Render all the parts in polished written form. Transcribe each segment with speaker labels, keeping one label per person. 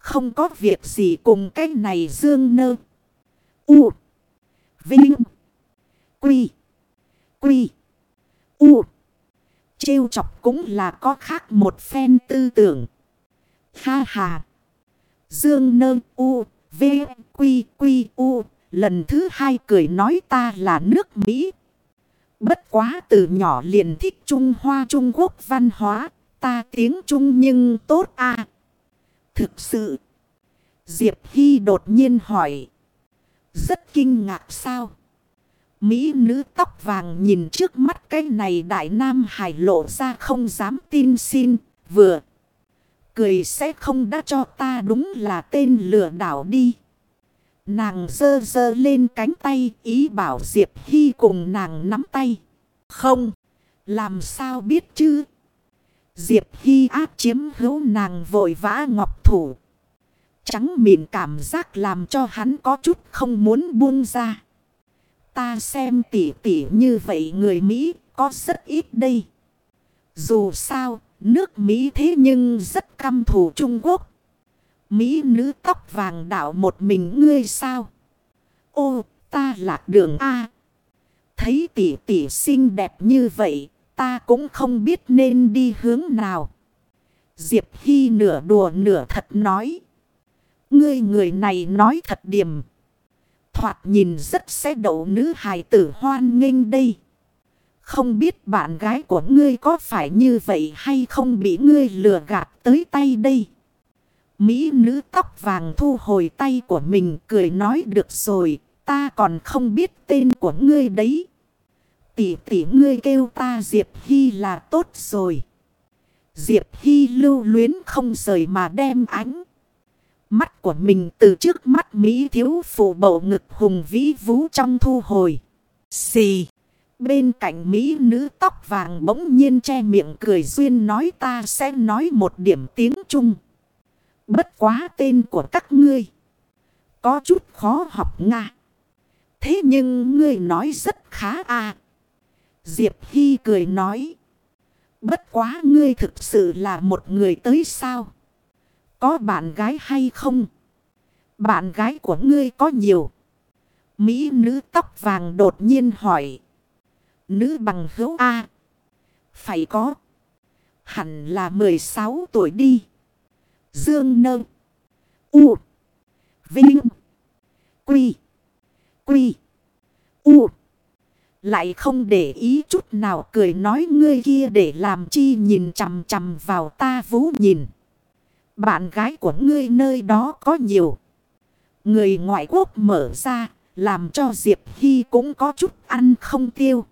Speaker 1: không có việc gì cùng cái này Dương Nơ. U. Vinh. Quy. Quy. U. Trêu chọc cũng là có khác một phen tư tưởng. Ha ha. Dương Nơ U. V. Quy. Quy. U. Lần thứ hai cười nói ta là nước Mỹ. Bất quá từ nhỏ liền thích Trung Hoa Trung Quốc văn hóa. Ta tiếng Trung nhưng tốt à. Thực sự. Diệp Hy đột nhiên hỏi. Rất kinh ngạc sao? Mỹ nữ tóc vàng nhìn trước mắt cái này đại nam hải lộ ra không dám tin xin. Vừa cười sẽ không đã cho ta đúng là tên lừa đảo đi. Nàng giơ giơ lên cánh tay ý bảo Diệp Hy cùng nàng nắm tay. Không, làm sao biết chứ? Diệp Hy áp chiếm hữu nàng vội vã ngọc thủ. Trắng mịn cảm giác làm cho hắn có chút không muốn buông ra. Ta xem tỉ tỉ như vậy người Mỹ có rất ít đây. Dù sao, nước Mỹ thế nhưng rất căm thù Trung Quốc. Mỹ nữ tóc vàng đảo một mình ngươi sao? Ô, ta lạc đường A. Thấy tỷ tỷ xinh đẹp như vậy, ta cũng không biết nên đi hướng nào. Diệp Hy nửa đùa nửa thật nói. Ngươi người này nói thật điềm. Thoạt nhìn rất sẽ đậu nữ hài tử hoan nghênh đây. Không biết bạn gái của ngươi có phải như vậy hay không bị ngươi lừa gạt tới tay đây. Mỹ nữ tóc vàng thu hồi tay của mình cười nói được rồi. Ta còn không biết tên của ngươi đấy. Tỷ tỷ ngươi kêu ta Diệp Hy là tốt rồi. Diệp Hy lưu luyến không rời mà đem ánh mắt của mình từ trước mắt Mỹ thiếu phụ bầu ngực hùng vĩ vú trong thu hồi. Xì. Bên cạnh Mỹ nữ tóc vàng bỗng nhiên che miệng cười duyên nói ta sẽ nói một điểm tiếng Trung. Bất quá tên của các ngươi có chút khó học Nga. Thế nhưng ngươi nói rất khá à. Diệp Hy cười nói. Bất quá ngươi thực sự là một người tới sao? Có bạn gái hay không? Bạn gái của ngươi có nhiều. Mỹ nữ tóc vàng đột nhiên hỏi. Nữ bằng hữu A. Phải có. Hẳn là 16 tuổi đi. Dương Nơ. U. Vinh. Quy. Quy. U. Lại không để ý chút nào cười nói ngươi kia để làm chi nhìn chằm chằm vào ta vú nhìn. Bạn gái của ngươi nơi đó có nhiều. Người ngoại quốc mở ra làm cho Diệp Hy cũng có chút ăn không tiêu.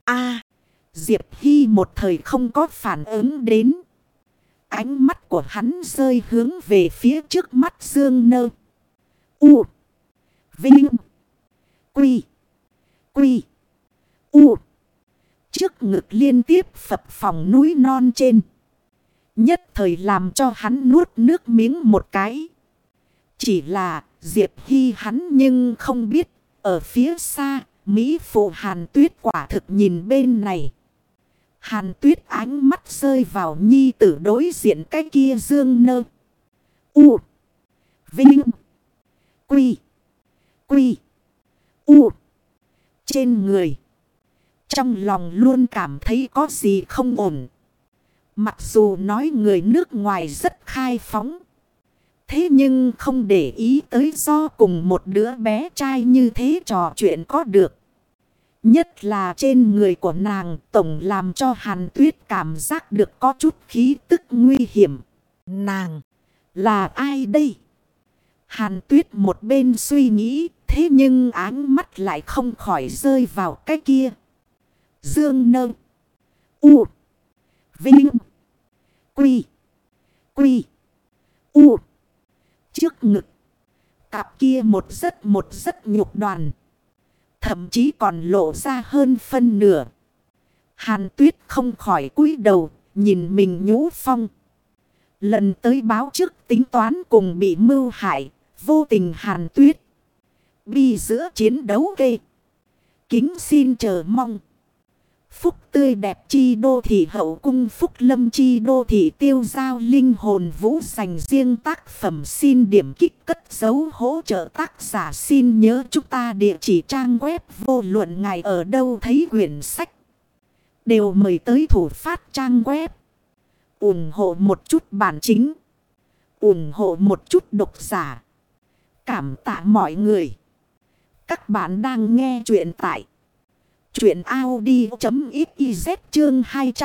Speaker 1: Diệp Hy một thời không có phản ứng đến. Ánh mắt của hắn rơi hướng về phía trước mắt Dương Nơ. U. Vinh. Quy. Quy. U. Trước ngực liên tiếp phập phồng núi non trên. Nhất thời làm cho hắn nuốt nước miếng một cái. Chỉ là Diệp Hy hắn nhưng không biết. Ở phía xa Mỹ phụ Hàn Tuyết quả thực nhìn bên này. Hàn Tuyết ánh mắt rơi vào nhi tử đối diện cái kia Dương Nơ. U. Vinh. Quy. Quy. U. Trên người. Trong lòng luôn cảm thấy có gì không ổn. Mặc dù nói người nước ngoài rất khai phóng. Thế nhưng không để ý tới do cùng một đứa bé trai như thế trò chuyện có được. Nhất là trên người của nàng tổng làm cho Hàn Tuyết cảm giác được có chút khí tức nguy hiểm. Nàng là ai đây? Hàn Tuyết một bên suy nghĩ, thế nhưng áng mắt lại không khỏi rơi vào cái kia. Dương Nơ. U. Vinh. Quy. Quy. U. Trước ngực. Cặp kia một rất nhục đoàn. Thậm chí còn lộ ra hơn phân nửa. Hàn Tuyết không khỏi cúi đầu, nhìn mình nhũ phong. Lần tới báo trước tính toán cùng bị mưu hại, vô tình Hàn Tuyết. Bi giữa chiến đấu kê. Kính xin chờ mong. Phúc tươi đẹp chi đô thị hậu cung, phúc lâm chi đô thị tiêu giao linh hồn vũ, dành riêng tác phẩm xin điểm kích cất dấu hỗ trợ tác giả. Xin nhớ chúng ta địa chỉ trang web vô luận ngài ở đâu thấy quyển sách đều mời tới thủ phát trang web. Ủng hộ một chút bản chính, ủng hộ một chút độc giả. Cảm tạ mọi người. Các bạn đang nghe chuyện tại chuyện Audi.xyz chương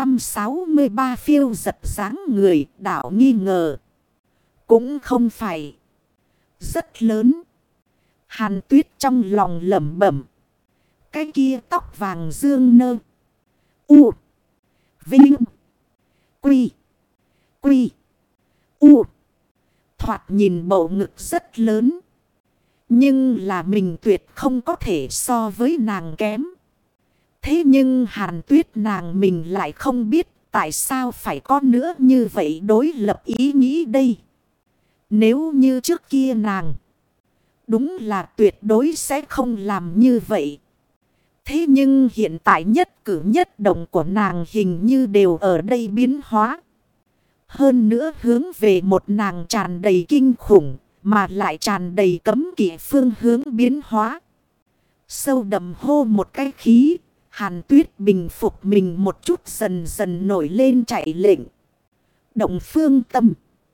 Speaker 1: 263 phiêu giật dáng người đảo nghi ngờ. Cũng không phải rất lớn. Hàn Tuyết trong lòng lẩm bẩm. Cái kia tóc vàng dương nơ. U. Vinh. Quy. Quy. U. Thoạt nhìn bầu ngực rất lớn. Nhưng là mình tuyệt không có thể so với nàng kém. Thế nhưng Hàn Tuyết nàng mình lại không biết tại sao phải có nữa như vậy đối lập ý nghĩ đây. Nếu như trước kia nàng đúng là tuyệt đối sẽ không làm như vậy. Thế nhưng hiện tại nhất cử nhất động của nàng hình như đều ở đây biến hóa. Hơn nữa hướng về một nàng tràn đầy kinh khủng mà lại tràn đầy cấm kỵ phương hướng biến hóa. Sâu đậm hô một cái khí. Hàn Tuyết bình phục mình một chút, dần dần nổi lên chạy lệnh. Động phương tâm.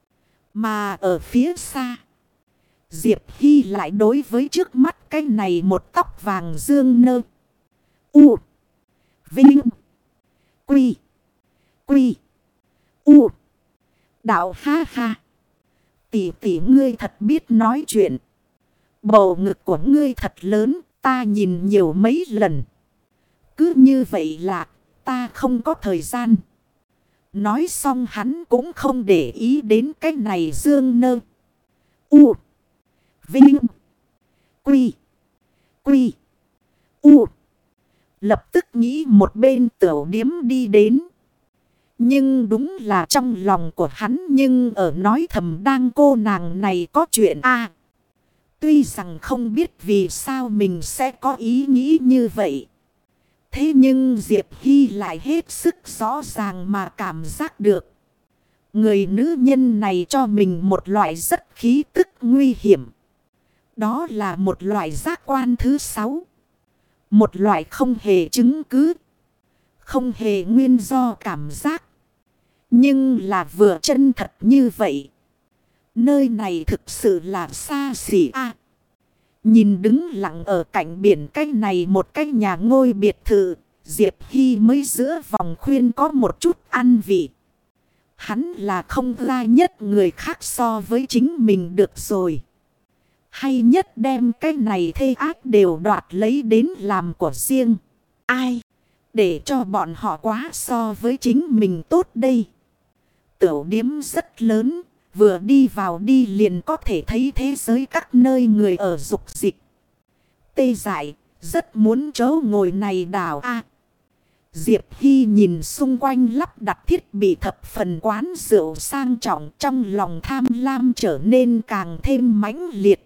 Speaker 1: Mà ở phía xa, Diệp Hy lại đối với trước mắt cái này một tóc vàng dương nơ. U. Vinh. Quy. Quy. U. Đạo ha ha. Tỷ tỷ ngươi thật biết nói chuyện. Bầu ngực của ngươi thật lớn, ta nhìn nhiều mấy lần. Cứ như vậy là ta không có thời gian. Nói xong hắn cũng không để ý đến cái này dương nơ. U. Vinh. Quy. Quy. U. Lập tức nghĩ một bên tiểu điếm đi đến. Nhưng đúng là trong lòng của hắn nhưng ở nói thầm đang cô nàng này có chuyện a. Tuy rằng không biết vì sao mình sẽ có ý nghĩ như vậy. Thế nhưng Diệp Hy lại hết sức rõ ràng mà cảm giác được. Người nữ nhân này cho mình một loại rất khí tức nguy hiểm. Đó là một loại giác quan thứ 6. Một loại không hề chứng cứ. Không hề nguyên do cảm giác. Nhưng là vừa chân thật như vậy. Nơi này thực sự là xa xỉ a. Nhìn đứng lặng ở cạnh biển cái này một cái nhà ngôi biệt thự. Diệp Hy mới giữa vòng khuyên có một chút ăn vị. Hắn là không ra nhất người khác so với chính mình được rồi. Hay nhất đem cái này thê ác đều đoạt lấy đến làm của riêng. Ai? Để cho bọn họ quá so với chính mình tốt đây. Tiểu điếm rất lớn. Vừa đi vào đi liền có thể thấy thế giới các nơi người ở dục dịch. Tê dại, rất muốn chỗ ngồi này đảo a. Diệp Hy nhìn xung quanh lắp đặt thiết bị thập phần quán rượu sang trọng, trong lòng tham lam trở nên càng thêm mãnh liệt.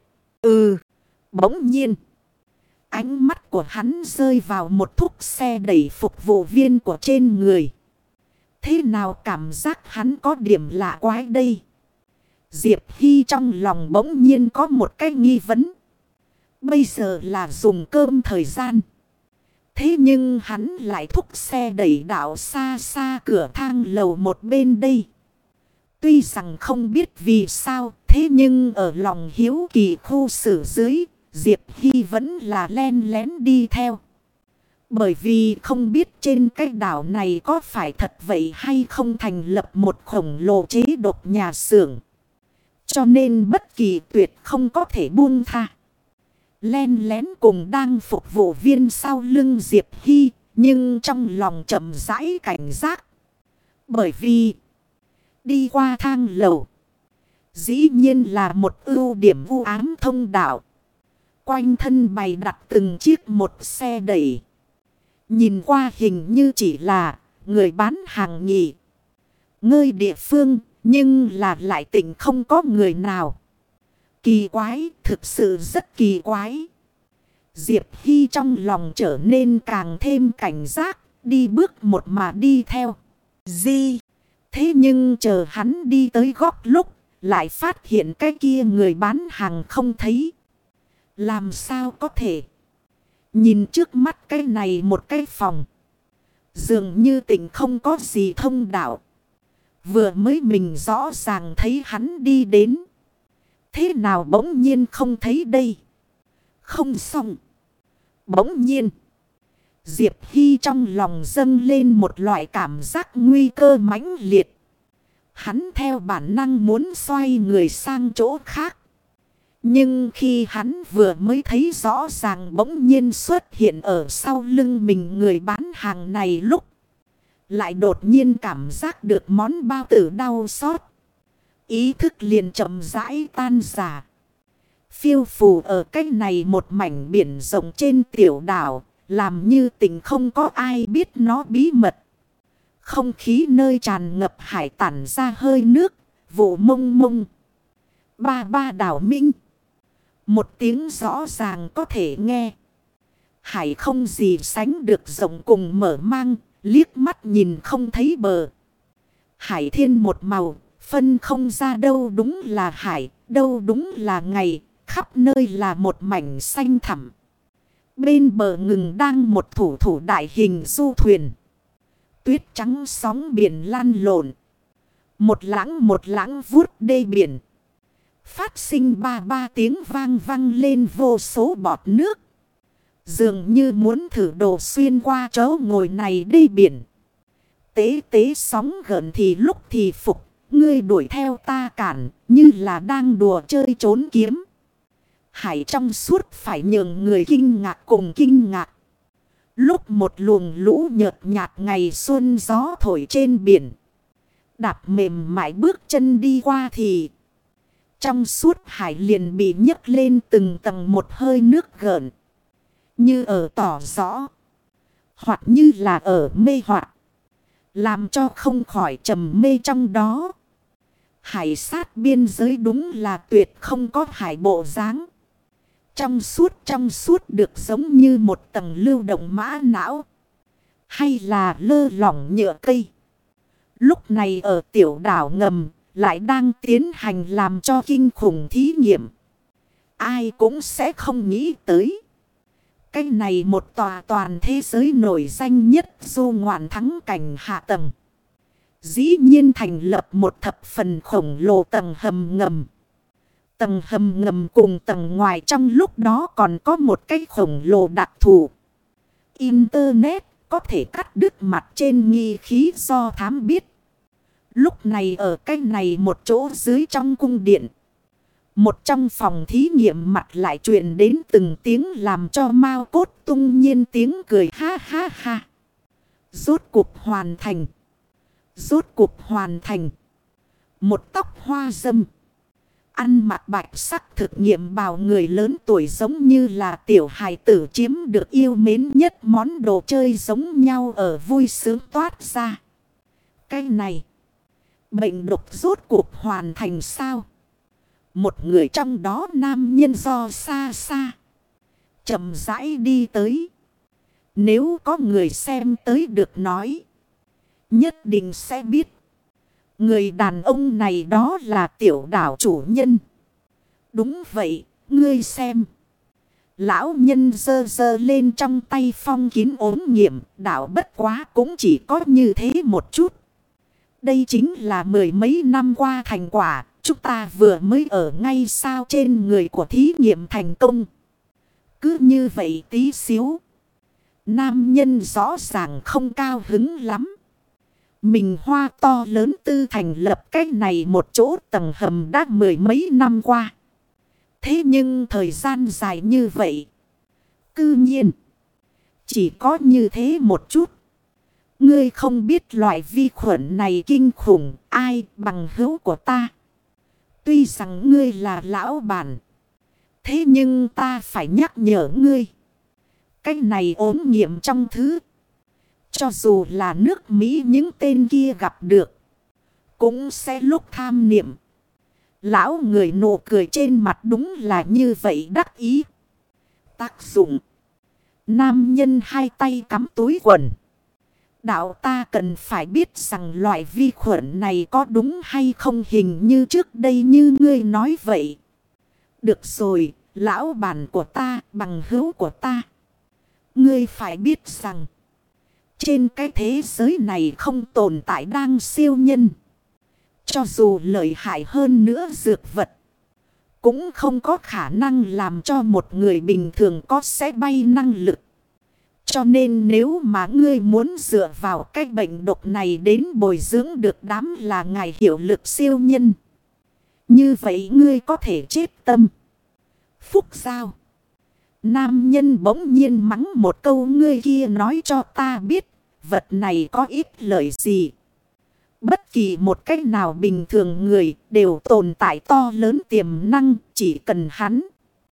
Speaker 1: Bỗng nhiên, ánh mắt của hắn rơi vào một thúc xe đẩy phục vụ viên của trên người. Thế nào cảm giác hắn có điểm lạ quái đây? Diệp Hy trong lòng bỗng nhiên có một cái nghi vấn. Bây giờ là dùng cơm thời gian. Thế nhưng hắn lại thúc xe đẩy đảo xa xa cửa thang lầu một bên đây. Tuy rằng không biết vì sao, thế nhưng ở lòng hiếu kỳ khu xử dưới, Diệp Hy vẫn là len lén đi theo. Bởi vì không biết trên cái đảo này có phải thật vậy hay không thành lập một khổng lồ chế độc nhà xưởng. Cho nên bất kỳ tuyệt không có thể buông tha. Len lén cùng đang phục vụ viên sau lưng Diệp Hy. Nhưng trong lòng chậm rãi cảnh giác. Bởi vì đi qua thang lầu. Dĩ nhiên là một ưu điểm u ám thông đạo. Quanh thân bày đặt từng chiếc một xe đẩy. Nhìn qua hình như chỉ là người bán hàng nghỉ ngơi địa phương. Nhưng là lại tỉnh không có người nào. Kỳ quái, thực sự rất kỳ quái. Diệp Hy trong lòng trở nên càng thêm cảnh giác. đi bước một mà đi theo. Gì? Thế nhưng chờ hắn đi tới góc lúc, lại phát hiện cái kia người bán hàng không thấy. Làm sao có thể? Nhìn trước mắt cái này một cái phòng. Dường như tỉnh không có gì thông đạo. Vừa mới mình rõ ràng thấy hắn đi đến. Thế nào bỗng nhiên không thấy đây? Không xong. Bỗng nhiên. Diệp Hy trong lòng dâng lên một loại cảm giác nguy cơ mãnh liệt. Hắn theo bản năng muốn xoay người sang chỗ khác. Nhưng khi hắn vừa mới thấy rõ ràng bỗng nhiên xuất hiện ở sau lưng mình người bán hàng này lúc. Lại đột nhiên cảm giác được món bao tử đau xót. Ý thức liền chậm rãi tan rã. Phiêu phù ở cách này một mảnh biển rộng trên tiểu đảo. Làm như tình không có ai biết nó bí mật. Không khí nơi tràn ngập hải tản ra hơi nước. Vụ mông mông. Ba ba đảo minh. Một tiếng rõ ràng có thể nghe. Hải không gì sánh được rộng cùng mở mang. Liếc mắt nhìn không thấy bờ. Hải thiên một màu. Phân không ra đâu đúng là hải. Đâu đúng là ngày. Khắp nơi là một mảnh xanh thẳm. Bên bờ ngừng đang một thủ đại hình du thuyền. Tuyết trắng sóng biển lăn lộn. Một lãng vuốt đê biển. Phát sinh ba ba tiếng vang vang lên vô số bọt nước. Dường như muốn thử đổ xuyên qua chỗ ngồi này đê biển. Tế tế sóng gợn thì lúc thì phục. Ngươi đuổi theo ta cản như là đang đùa chơi trốn kiếm. Hải trong suốt phải nhường người kinh ngạc cùng kinh ngạc. Lúc một luồng lũ nhợt nhạt ngày xuân gió thổi trên biển. Đạp mềm mại bước chân đi qua thì. Trong suốt hải liền bị nhấc lên từng tầng một hơi nước gợn. Như ở tỏ rõ. Hoặc như là ở mê hoặc. Làm cho không khỏi trầm mê trong đó. Hải sát biên giới đúng là tuyệt không có hải bộ dáng. Trong suốt được giống như một tầng lưu động mã não. Hay là lơ lỏng nhựa cây. Lúc này ở tiểu đảo ngầm lại đang tiến hành làm cho kinh khủng thí nghiệm. Ai cũng sẽ không nghĩ tới. Cái này một tòa toàn thế giới nổi danh nhất du ngoạn thắng cảnh hạ tầng. Dĩ nhiên thành lập một thập phần khổng lồ tầng hầm ngầm. Tầng hầm ngầm cùng tầng ngoài trong lúc đó còn có một cái khổng lồ đặc thù. Internet có thể cắt đứt mặt trên nghi khí do thám biết. Lúc này ở cái này một chỗ dưới trong cung điện. Một trong phòng thí nghiệm mặt lại truyền đến từng tiếng làm cho Mao Cốt tung nhiên tiếng cười ha ha ha. Rốt cuộc hoàn thành. Rốt cuộc hoàn thành. Một tóc hoa dâm. Ăn mặc bạch sắc thực nghiệm bào người lớn tuổi giống như là tiểu hài tử chiếm được yêu mến nhất món đồ chơi giống nhau ở vui sướng toát ra. Cái này. Bệnh độc rốt cuộc hoàn thành sao? Một người trong đó nam nhân do xa xa. Chậm rãi đi tới. Nếu có người xem tới được nói. Nhất định sẽ biết. Người đàn ông này đó là tiểu đảo chủ nhân. Đúng vậy, ngươi xem. Lão nhân giơ lên trong tay phong kín ốm nghiệm. Đảo bất quá cũng chỉ có như thế một chút. Đây chính là mười mấy năm qua thành quả. Chúng ta vừa mới ở ngay sao trên người của thí nghiệm thành công. Cứ như vậy tí xíu. Nam nhân rõ ràng không cao hứng lắm. Mình hoa to lớn tư thành lập cái này một chỗ tầng hầm đã mười mấy năm qua. Thế nhưng thời gian dài như vậy. Cư nhiên. Chỉ có như thế một chút. Ngươi không biết loại vi khuẩn này kinh khủng. Ai bằng hữu của ta. Tuy rằng ngươi là lão bản. Thế nhưng ta phải nhắc nhở ngươi. Cái này ốm nghiệm trong thứ. Cho dù là nước Mỹ những tên kia gặp được. Cũng sẽ lúc tham niệm. Lão người nụ cười trên mặt đúng là như vậy đắc ý. Tác dụng. Nam nhân hai tay cắm túi quần. đạo ta cần phải biết rằng loại vi khuẩn này có đúng hay không, hình như trước đây như ngươi nói vậy. Được rồi, lão bản của ta, bằng hữu của ta. Ngươi phải biết rằng, trên cái thế giới này không tồn tại đang siêu nhân. Cho dù lợi hại hơn nữa dược vật, cũng không có khả năng làm cho một người bình thường có sẽ bay năng lực. Cho nên nếu mà ngươi muốn dựa vào cái bệnh độc này đến bồi dưỡng được đám là ngài hiệu lực siêu nhân, như vậy ngươi có thể chết tâm. Phúc Giao. Nam nhân bỗng nhiên mắng một câu, ngươi kia nói cho ta biết, vật này có ích lợi gì. Bất kỳ một cách nào bình thường người đều tồn tại to lớn tiềm năng, chỉ cần hắn